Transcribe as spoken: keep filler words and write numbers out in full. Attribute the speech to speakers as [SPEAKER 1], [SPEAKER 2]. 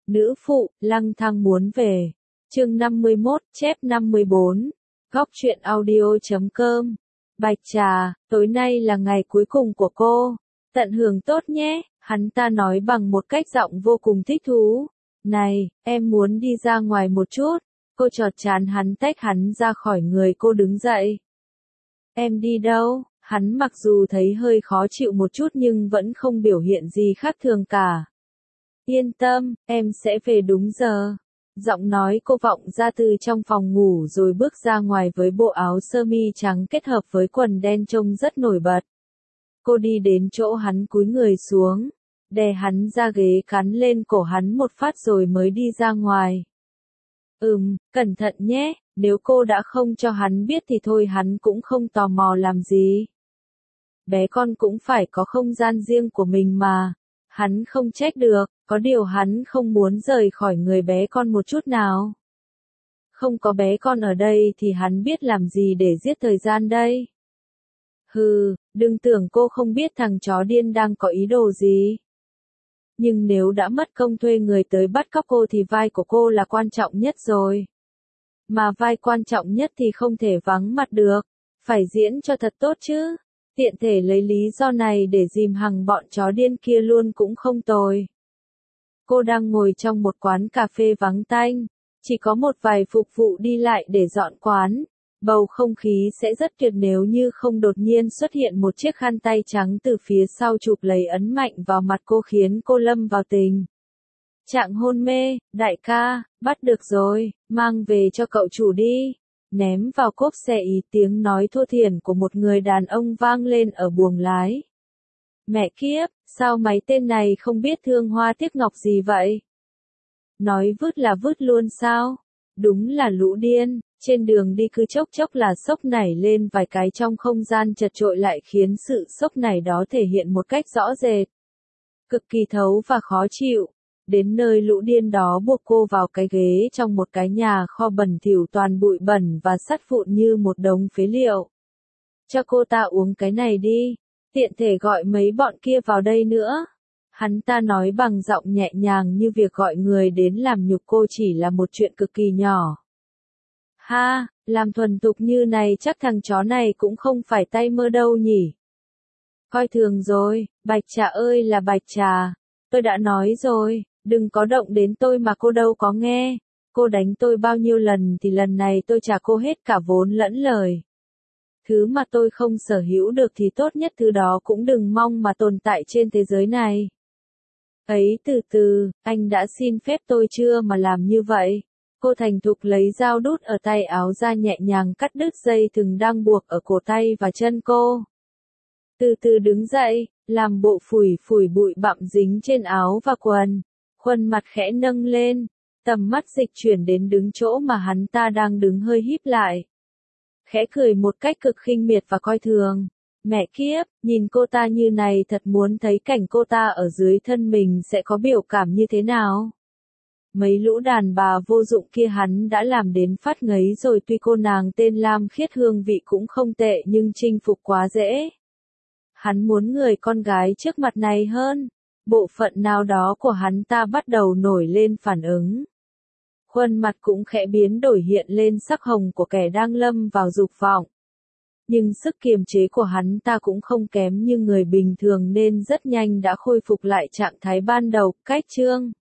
[SPEAKER 1] Nữ phụ, lang thang muốn về. Chương năm mươi mốt, chép năm mươi bốn. Góc truyện audio chấm com. Bạch Trà, tối nay là ngày cuối cùng của cô. Tận hưởng tốt nhé, hắn ta nói bằng một cách giọng vô cùng thích thú. Này, em muốn đi ra ngoài một chút. Cô chọt chán hắn tách hắn ra khỏi người cô đứng dậy. Em đi đâu? Hắn mặc dù thấy hơi khó chịu một chút nhưng vẫn không biểu hiện gì khác thường cả. Yên tâm, em sẽ về đúng giờ. Giọng nói cô vọng ra từ trong phòng ngủ rồi bước ra ngoài với bộ áo sơ mi trắng kết hợp với quần đen trông rất nổi bật. Cô đi đến chỗ hắn cúi người xuống, đè hắn ra ghế cắn lên cổ hắn một phát rồi mới đi ra ngoài. Ừm, cẩn thận nhé, nếu cô đã không cho hắn biết thì thôi hắn cũng không tò mò làm gì. Bé con cũng phải có không gian riêng của mình mà. Hắn không trách được, có điều hắn không muốn rời khỏi người bé con một chút nào. Không có bé con ở đây thì hắn biết làm gì để giết thời gian đây. Hừ, đừng tưởng cô không biết thằng chó điên đang có ý đồ gì. Nhưng nếu đã mất công thuê người tới bắt cóc cô thì vai của cô là quan trọng nhất rồi. Mà vai quan trọng nhất thì không thể vắng mặt được, phải diễn cho thật tốt chứ. Tiện thể lấy lý do này để dìm hằng bọn chó điên kia luôn cũng không tồi. Cô đang ngồi trong một quán cà phê vắng tanh, chỉ có một vài phục vụ đi lại để dọn quán. Bầu không khí sẽ rất tuyệt nếu như không đột nhiên xuất hiện một chiếc khăn tay trắng từ phía sau chụp lấy ấn mạnh vào mặt cô khiến cô lâm vào tình trạng hôn mê. Đại ca, bắt được rồi, mang về cho cậu chủ đi. Ném vào cốp xe ý tiếng nói thô thiển của một người đàn ông vang lên ở buồng lái. Mẹ kiếp, sao mấy tên này không biết thương hoa tiếc ngọc gì vậy? Nói vứt là vứt luôn sao? Đúng là lũ điên, trên đường đi cứ chốc chốc là sốc nảy lên vài cái trong không gian chật chội lại khiến sự sốc nảy đó thể hiện một cách rõ rệt. Cực kỳ thấu và khó chịu. Đến nơi lũ điên đó buộc cô vào cái ghế trong một cái nhà kho bẩn thỉu toàn bụi bẩn và sắt vụn như một đống phế liệu. Cho cô ta uống cái này đi, tiện thể gọi mấy bọn kia vào đây nữa. Hắn ta nói bằng giọng nhẹ nhàng như việc gọi người đến làm nhục cô chỉ là một chuyện cực kỳ nhỏ. Ha, làm thuần tục như này chắc thằng chó này cũng không phải tay mơ đâu nhỉ. Coi thường rồi, Bạch Trà ơi là Bạch Trà, tôi đã nói rồi. Đừng có động đến tôi mà cô đâu có nghe. Cô đánh tôi bao nhiêu lần thì lần này tôi trả cô hết cả vốn lẫn lời. Thứ mà tôi không sở hữu được thì tốt nhất thứ đó cũng đừng mong mà tồn tại trên thế giới này. Ấy từ từ, anh đã xin phép tôi chưa mà làm như vậy. Cô thành thục lấy dao đút ở tay áo ra nhẹ nhàng cắt đứt dây thừng đang buộc ở cổ tay và chân cô. Từ từ đứng dậy, làm bộ phủi phủi bụi bặm dính trên áo và quần. Khuôn mặt khẽ nâng lên, tầm mắt dịch chuyển đến đứng chỗ mà hắn ta đang đứng hơi híp lại. Khẽ cười một cách cực khinh miệt và coi thường. Mẹ kiếp, nhìn cô ta như này thật muốn thấy cảnh cô ta ở dưới thân mình sẽ có biểu cảm như thế nào. Mấy lũ đàn bà vô dụng kia hắn đã làm đến phát ngấy rồi tuy cô nàng tên Lam Khiết hương vị cũng không tệ nhưng chinh phục quá dễ. Hắn muốn người con gái trước mặt này hơn. Bộ phận nào đó của hắn ta bắt đầu nổi lên phản ứng. Khuôn mặt cũng khẽ biến đổi hiện lên sắc hồng của kẻ đang lâm vào dục vọng. Nhưng sức kiềm chế của hắn ta cũng không kém như người bình thường nên rất nhanh đã khôi phục lại trạng thái ban đầu. Cách chương